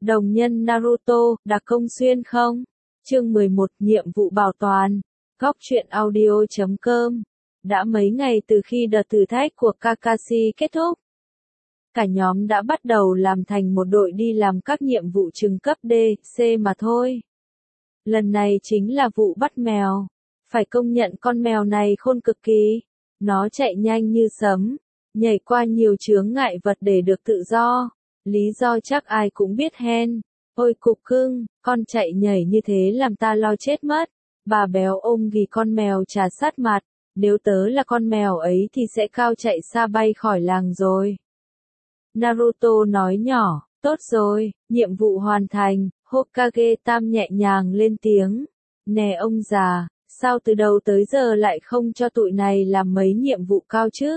Đồng nhân Naruto, đặc công xuyên không? Chương 11, nhiệm vụ bảo toàn. Góc truyện audio.com. Đã mấy ngày từ khi đợt thử thách của Kakashi kết thúc, cả nhóm đã bắt đầu làm thành một đội đi làm các nhiệm vụ trừng cấp D, C mà thôi. Lần này chính là vụ bắt mèo. Phải công nhận con mèo này khôn cực kỳ. Nó chạy nhanh như sấm, nhảy qua nhiều chướng ngại vật để được tự do. Lý do chắc ai cũng biết hen. Ôi cục cưng, con chạy nhảy như thế làm ta lo chết mất. Bà béo ôm ghì con mèo trà sát mặt. Nếu tớ là con mèo ấy thì sẽ cao chạy xa bay khỏi làng rồi. Naruto nói nhỏ, tốt rồi, nhiệm vụ hoàn thành. Hokage Tam nhẹ nhàng lên tiếng. Nè ông già, sao từ đầu tới giờ lại không cho tụi này làm mấy nhiệm vụ cao chứ?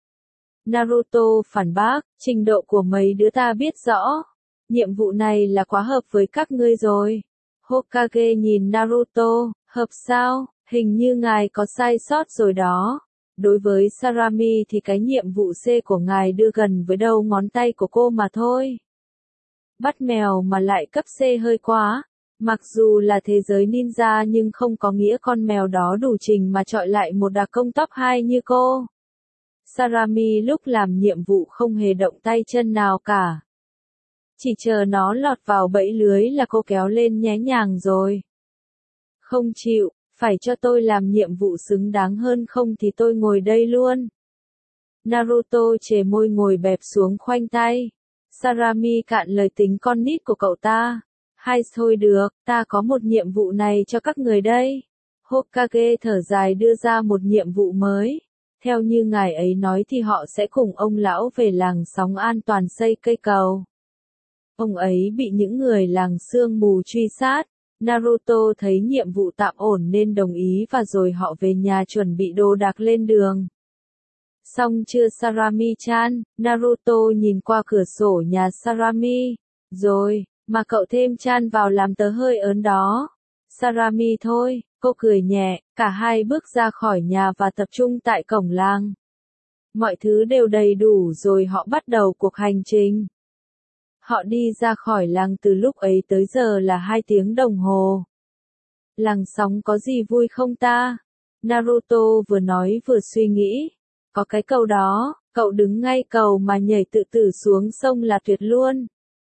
Naruto phản bác, trình độ của mấy đứa ta biết rõ. Nhiệm vụ này là quá hợp với các ngươi rồi. Hokage nhìn Naruto, hợp sao? Hình như ngài có sai sót rồi đó. Đối với Sarami thì cái nhiệm vụ C của ngài đưa gần với đầu ngón tay của cô mà thôi. Bắt mèo mà lại cấp C hơi quá. Mặc dù là thế giới ninja nhưng không có nghĩa con mèo đó đủ trình mà chọi lại một đặc công top 2 như cô. Sarami lúc làm nhiệm vụ không hề động tay chân nào cả. Chỉ chờ nó lọt vào bẫy lưới là cô kéo lên nhé nhàng rồi. Không chịu, phải cho tôi làm nhiệm vụ xứng đáng hơn không thì tôi ngồi đây luôn. Naruto chề môi ngồi bẹp xuống khoanh tay. Sarami cạn lời tính con nít của cậu ta. Hay thôi được, ta có một nhiệm vụ này cho các người đây. Hokage thở dài đưa ra một nhiệm vụ mới. Theo như ngài ấy nói thì họ sẽ cùng ông lão về làng Sóng An toàn xây cây cầu. Ông ấy bị những người làng sương mù truy sát. Naruto thấy nhiệm vụ tạm ổn nên đồng ý và rồi họ về nhà chuẩn bị đồ đạc lên đường. Xong chưa Sarami-chan? Naruto nhìn qua cửa sổ nhà Sarami. Rồi, mà cậu thêm chan vào làm tớ hơi ớn đó. Sarami thôi, cô cười nhẹ, cả hai bước ra khỏi nhà và tập trung tại cổng làng. Mọi thứ đều đầy đủ rồi họ bắt đầu cuộc hành trình. Họ đi ra khỏi làng từ lúc ấy tới giờ là 2 tiếng đồng hồ. Làng Sóng có gì vui không ta? Naruto vừa nói vừa suy nghĩ. Có cái cầu đó, cậu đứng ngay cầu mà nhảy tự tử xuống sông là tuyệt luôn.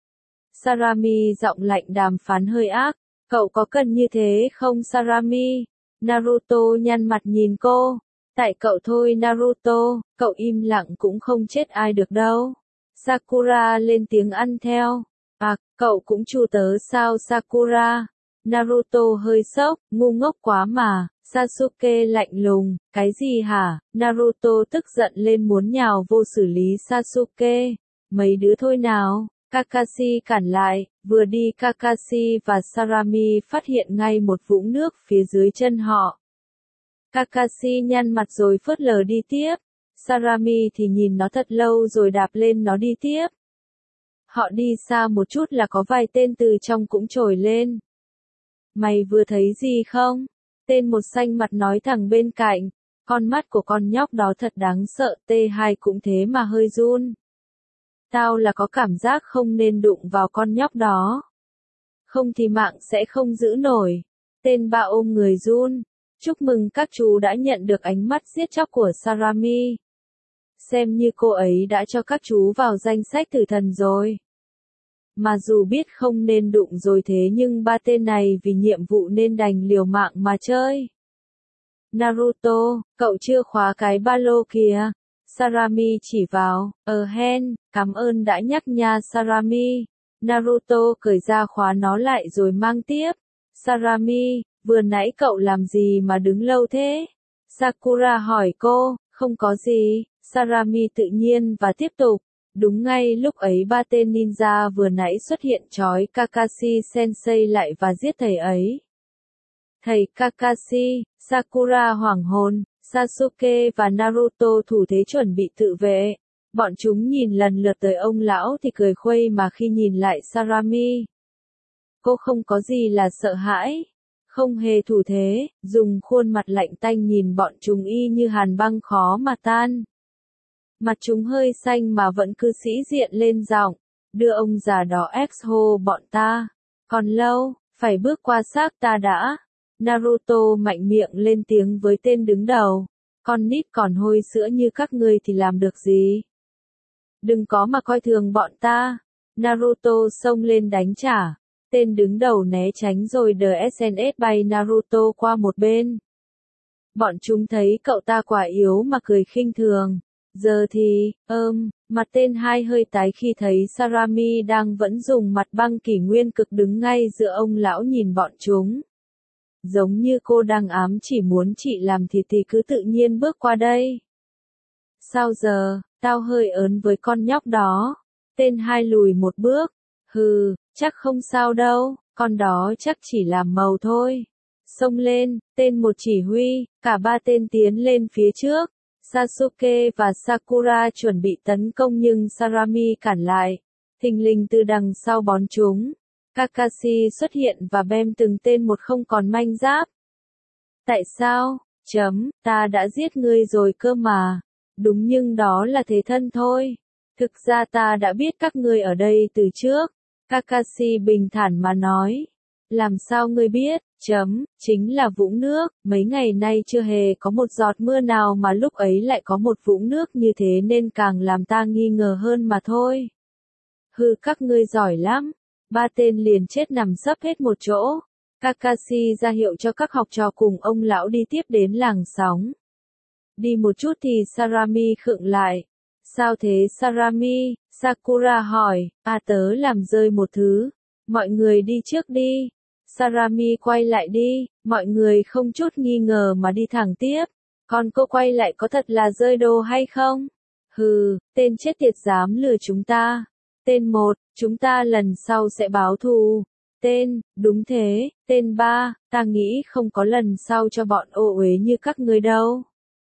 Sarami giọng lạnh đàm phán hơi ác. Cậu có cần như thế không Sarami? Naruto nhăn mặt nhìn cô. Tại cậu thôi Naruto, cậu im lặng cũng không chết ai được đâu. Sakura lên tiếng ăn theo. À, cậu cũng chu tớ sao Sakura? Naruto hơi sốc, ngu ngốc quá mà. Sasuke lạnh lùng, cái gì hả? Naruto tức giận lên muốn nhào vô xử lý Sasuke. Mấy đứa thôi nào. Kakashi cản lại, vừa đi Kakashi và Sarami phát hiện ngay một vũng nước phía dưới chân họ. Kakashi nhăn mặt rồi phớt lờ đi tiếp. Sarami thì nhìn nó thật lâu rồi đạp lên nó đi tiếp. Họ đi xa một chút là có vài tên từ trong cũng trồi lên. Mày vừa thấy gì không? Tên một xanh mặt nói thẳng bên cạnh. Con mắt của con nhóc đó thật đáng sợ, T2 cũng thế mà hơi run. Tao là có cảm giác không nên đụng vào con nhóc đó. Không thì mạng sẽ không giữ nổi. Tên ba ôm người run. Chúc mừng các chú đã nhận được ánh mắt giết chóc của Sarami. Xem như cô ấy đã cho các chú vào danh sách tử thần rồi. Mà dù biết không nên đụng rồi thế nhưng ba tên này vì nhiệm vụ nên đành liều mạng mà chơi. Naruto, cậu chưa khóa cái ba lô kìa. Sarami chỉ vào, hen, cảm ơn đã nhắc nha Sarami. Naruto cởi ra khóa nó lại rồi mang tiếp. Sarami, vừa nãy cậu làm gì mà đứng lâu thế? Sakura hỏi cô, không có gì. Sarami tự nhiên và tiếp tục. Đúng ngay lúc ấy ba tên ninja vừa nãy xuất hiện trói Kakashi Sensei lại và giết thầy ấy. Thầy Kakashi, Sakura hoảng hồn. Sasuke và Naruto thủ thế chuẩn bị tự vệ. Bọn chúng nhìn lần lượt tới ông lão thì cười khuây mà khi nhìn lại Sarami. Cô không có gì là sợ hãi. Không hề thủ thế, dùng khuôn mặt lạnh tanh nhìn bọn chúng y như hàn băng khó mà tan. Mặt chúng hơi xanh mà vẫn cứ sĩ diện lên giọng. đưa ông già đó exo bọn ta. Còn lâu, phải bước qua xác ta đã. Naruto mạnh miệng lên tiếng với tên đứng đầu. Con nít còn hôi sữa như các ngươi thì làm được gì? Đừng có mà coi thường bọn ta. Naruto xông lên đánh trả. Tên đứng đầu né tránh rồi đờ SNS bay Naruto qua một bên. Bọn chúng thấy cậu ta quả yếu mà cười khinh thường. Giờ thì, mặt tên hai hơi tái khi thấy Sarami đang vẫn dùng mặt băng kỷ nguyên cực đứng ngay giữa ông lão nhìn bọn chúng. Giống như cô đang ám chỉ muốn chị làm thì cứ tự nhiên bước qua đây. Sao giờ, tao hơi ớn với con nhóc đó. Tên hai lùi một bước. Hừ, chắc không sao đâu, con đó chắc chỉ làm màu thôi. Xông lên, tên một chỉ huy, cả ba tên tiến lên phía trước. Sasuke và Sakura chuẩn bị tấn công nhưng Sarami cản lại. Thình lình từ đằng sau bón chúng. Kakashi xuất hiện và bem từng tên một không còn manh giáp. Tại sao? Ta đã giết ngươi rồi cơ mà. Đúng nhưng đó là thế thân thôi. Thực ra ta đã biết các ngươi ở đây từ trước. Kakashi bình thản mà nói. Làm sao ngươi biết? Chính là vũng nước, mấy ngày nay chưa hề có một giọt mưa nào mà lúc ấy lại có một vũng nước như thế nên càng làm ta nghi ngờ hơn mà thôi. Hừ, các ngươi giỏi lắm. Ba tên liền chết nằm sấp hết một chỗ. Kakashi ra hiệu cho các học trò cùng ông lão đi tiếp đến làng sóng. Đi một chút thì Sarami khựng lại. Sao thế Sarami? Sakura hỏi. Tớ làm rơi một thứ. Mọi người đi trước đi. Sarami quay lại đi. Mọi người không chút nghi ngờ mà đi thẳng tiếp. Còn cô quay lại có thật là rơi đồ hay không? Hừ, tên chết tiệt dám lừa chúng ta. Tên 1, chúng ta lần sau sẽ báo thù. Tên, đúng thế. Tên 3, ta nghĩ không có lần sau cho bọn ô uế như các ngươi đâu.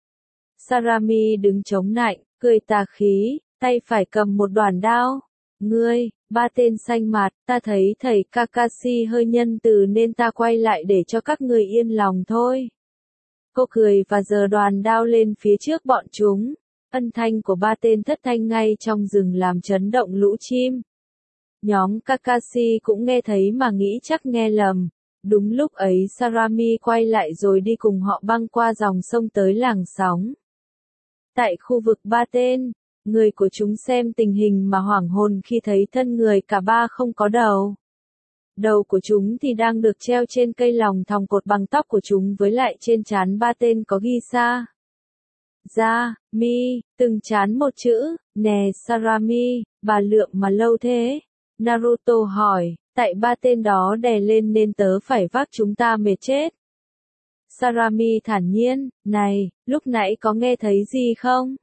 Sarami đứng chống nạnh, cười tà khí, tay phải cầm một đoản đao. Ngươi, ba tên xanh mặt, ta thấy thầy Kakashi hơi nhân từ nên ta quay lại để cho các ngươi yên lòng thôi. Cô cười và giơ đoản đao lên phía trước bọn chúng. Âm thanh của ba tên thất thanh ngay trong rừng làm chấn động lũ chim. Nhóm Kakashi cũng nghe thấy mà nghĩ chắc nghe lầm. Đúng lúc ấy Sarami quay lại rồi đi cùng họ băng qua dòng sông tới làng sóng. Tại khu vực ba tên, người của chúng xem tình hình mà hoảng hồn khi thấy thân người cả ba không có đầu. Đầu của chúng thì đang được treo trên cây lòng thòng cột bằng tóc của chúng với lại trên trán ba tên có ghi sa. Ra, mi, từng trán một chữ, nè Sarami, bà lượm mà lâu thế. Naruto hỏi, tại ba tên đó đè lên nên tớ phải vác chúng ta mệt chết. Sarami thản nhiên, này, lúc nãy có nghe thấy gì không?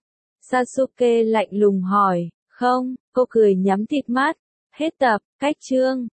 Sasuke lạnh lùng hỏi, không, cô cười nhắm thịt mắt. Hết tập, cách chương.